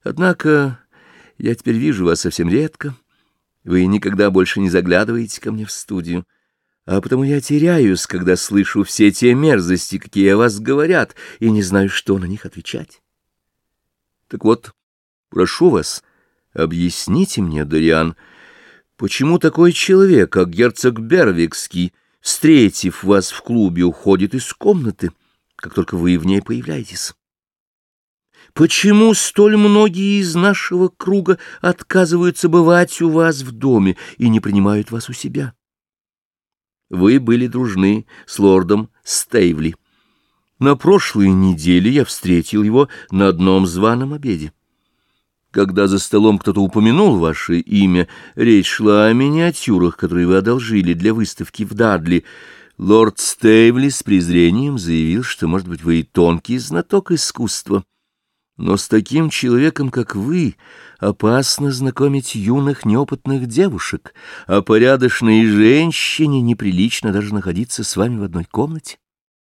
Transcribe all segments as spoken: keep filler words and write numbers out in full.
Однако я теперь вижу вас совсем редко. Вы никогда больше не заглядываете ко мне в студию. А потому я теряюсь, когда слышу все те мерзости, какие о вас говорят, и не знаю, что на них отвечать. Так вот, прошу вас, объясните мне, Дориан, почему такой человек, как герцог Бервикский, встретив вас в клубе, уходит из комнаты, как только вы в ней появляетесь? Почему столь многие из нашего круга отказываются бывать у вас в доме и не принимают вас у себя? Вы были дружны с лордом Стейвли. На прошлой неделе я встретил его на одном званом обеде. Когда за столом кто-то упомянул ваше имя, речь шла о миниатюрах, которые вы одолжили для выставки в Дадли. Лорд Стейвли с презрением заявил, что, может быть, вы и тонкий знаток искусства. Но с таким человеком, как вы, опасно знакомить юных неопытных девушек, а порядочной женщине неприлично даже находиться с вами в одной комнате.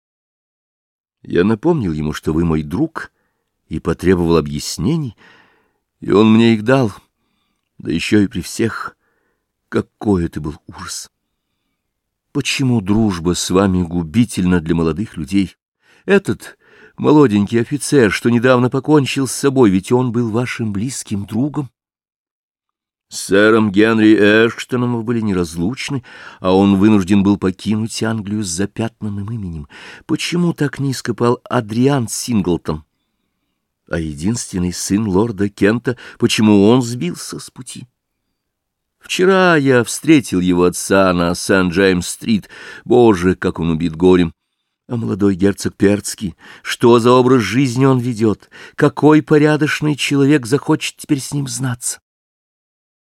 Я напомнил ему, что вы мой друг, и потребовал объяснений, и он мне их дал, да еще и при всех. Какой это был ужас! Почему дружба с вами губительна для молодых людей? Этот молоденький офицер, что недавно покончил с собой, ведь он был вашим близким другом. С сэром Генри Эштоном вы были неразлучны, а он вынужден был покинуть Англию с запятнанным именем. Почему так низко пал Адриан Синглтон? А единственный сын лорда Кента, почему он сбился с пути? Вчера я встретил его отца на Сент-Джеймс-стрит. Боже, как он убит горем! А молодой герцог Перцкий, что за образ жизни он ведет? Какой порядочный человек захочет теперь с ним знаться?